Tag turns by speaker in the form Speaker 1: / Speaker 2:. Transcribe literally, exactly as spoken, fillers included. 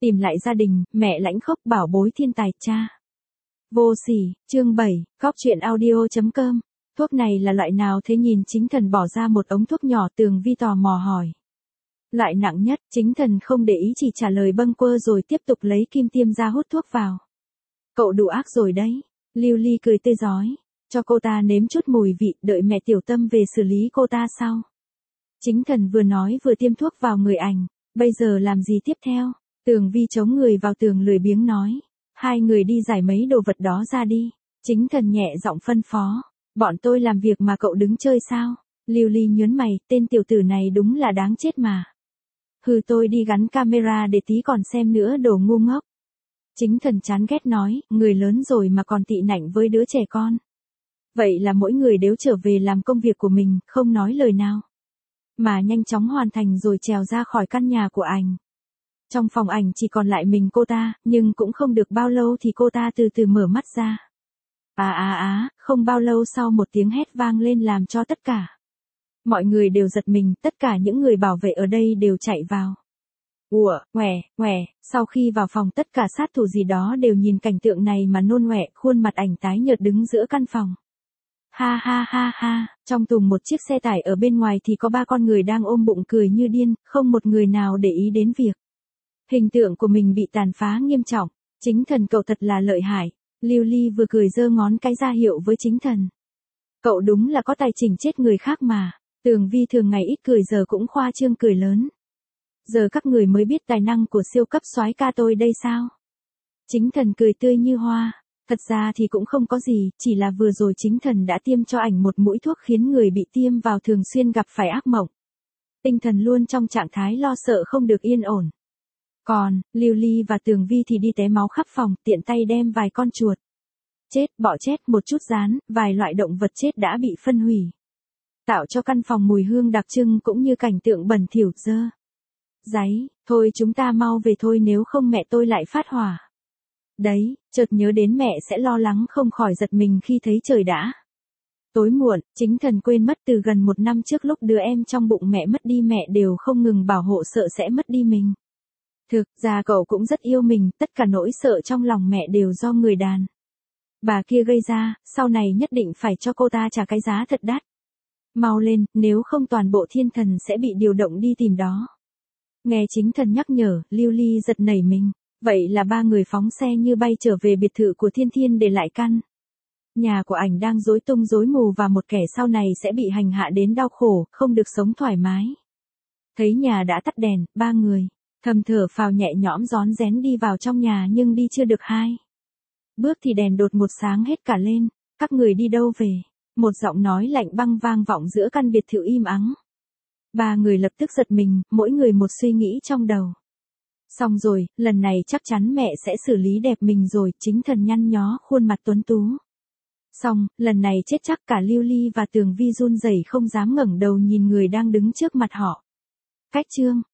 Speaker 1: Tìm lại gia đình, mẹ lãnh khốc bảo bối thiên tài cha. Vô sỉ, chương bảy, cóc truyện audio chấm com. Thuốc này là loại nào thế, nhìn Chính Thần bỏ ra một ống thuốc nhỏ. Tường Vi tò mò hỏi. Loại nặng nhất. Chính Thần không để ý, chỉ trả lời bâng quơ rồi tiếp tục lấy kim tiêm ra hút thuốc vào. Cậu đủ ác rồi đấy. Lưu Ly cười tươi rói. Cho cô ta nếm chút mùi vị, đợi mẹ Tiểu Tâm về xử lý cô ta sau. Chính Thần vừa nói vừa tiêm thuốc vào người ảnh. Bây giờ làm gì tiếp theo? Tường Vi chống người vào tường lười biếng nói. Hai người đi giải mấy đồ vật đó ra đi. Chính Thần nhẹ giọng phân phó. Bọn tôi làm việc mà cậu đứng chơi sao? Lưu Ly nhớn mày, tên tiểu tử này đúng là đáng chết mà. Hừ, tôi đi gắn camera để tí còn xem nữa, đồ ngu ngốc. Chính Thần chán ghét nói, người lớn rồi mà còn tị nạnh với đứa trẻ con. Vậy là mỗi người đều trở về làm công việc của mình, không nói lời nào. Mà nhanh chóng hoàn thành rồi trèo ra khỏi căn nhà của ảnh. Trong phòng ảnh chỉ còn lại mình cô ta, nhưng cũng không được bao lâu thì cô ta từ từ mở mắt ra. À à á, không bao lâu sau một tiếng hét vang lên làm cho tất cả. Mọi người đều giật mình, tất cả những người bảo vệ ở đây đều chạy vào. Ủa, ngoẻ, ngoẻ, sau khi vào phòng tất cả sát thủ gì đó đều nhìn cảnh tượng này mà nôn ngoẻ, khuôn mặt ảnh tái nhợt đứng giữa căn phòng. Ha ha ha ha, trong thùng một chiếc xe tải ở bên ngoài thì có ba con người đang ôm bụng cười như điên, không một người nào để ý đến việc hình tượng của mình bị tàn phá nghiêm trọng. Chính Thần cậu thật là lợi hại. Lưu Ly vừa cười giơ ngón cái ra hiệu với Chính Thần. Cậu đúng là có tài chỉnh chết người khác mà. Tường Vi thường ngày ít cười giờ cũng khoa trương cười lớn. Giờ các người mới biết tài năng của siêu cấp soái ca tôi đây sao? Chính Thần cười tươi như hoa. Thật ra thì cũng không có gì, chỉ là vừa rồi Chính Thần đã tiêm cho ảnh một mũi thuốc khiến người bị tiêm vào thường xuyên gặp phải ác mộng. Tinh thần luôn trong trạng thái lo sợ không được yên ổn. Còn, Lưu Ly và Tường Vi thì đi té máu khắp phòng, tiện tay đem vài con chuột chết, bọ chết, một chút rán, vài loại động vật chết đã bị phân hủy. Tạo cho căn phòng mùi hương đặc trưng cũng như cảnh tượng bẩn thỉu dơ. Dáy, thôi chúng ta mau về thôi nếu không mẹ tôi lại phát hỏa. Đấy, chợt nhớ đến mẹ sẽ lo lắng không khỏi giật mình khi thấy trời đã tối muộn. Chính Thần quên mất từ gần một năm trước lúc đứa em trong bụng mẹ mất đi mẹ đều không ngừng bảo hộ sợ sẽ mất đi mình. Thực ra cậu cũng rất yêu mình, tất cả nỗi sợ trong lòng mẹ đều do người đàn bà kia gây ra, sau này nhất định phải cho cô ta trả cái giá thật đắt. Mau lên, nếu không toàn bộ thiên thần sẽ bị điều động đi tìm đó. Nghe Chính Thần nhắc nhở, Lưu Ly giật nảy mình. Vậy là ba người phóng xe như bay trở về biệt thự của Thiên Thiên để lại căn nhà của ảnh đang rối tung rối mù và một kẻ sau này sẽ bị hành hạ đến đau khổ, không được sống thoải mái. Thấy nhà đã tắt đèn, ba người thầm thở phào nhẹ nhõm rón rén đi vào trong nhà nhưng đi chưa được hai bước thì đèn đột ngột sáng hết cả lên. Các người đi đâu về? Một giọng nói lạnh băng vang vọng giữa căn biệt thự im ắng. Ba người lập tức giật mình, mỗi người một suy nghĩ trong đầu. Xong rồi, lần này chắc chắn mẹ sẽ xử lý đẹp mình rồi. Chính Thần nhăn nhó khuôn mặt tuấn tú. Xong, lần này chết chắc. Cả Lưu Ly và Tường Vi run rẩy không dám ngẩng đầu nhìn người đang đứng trước mặt họ. Cách chương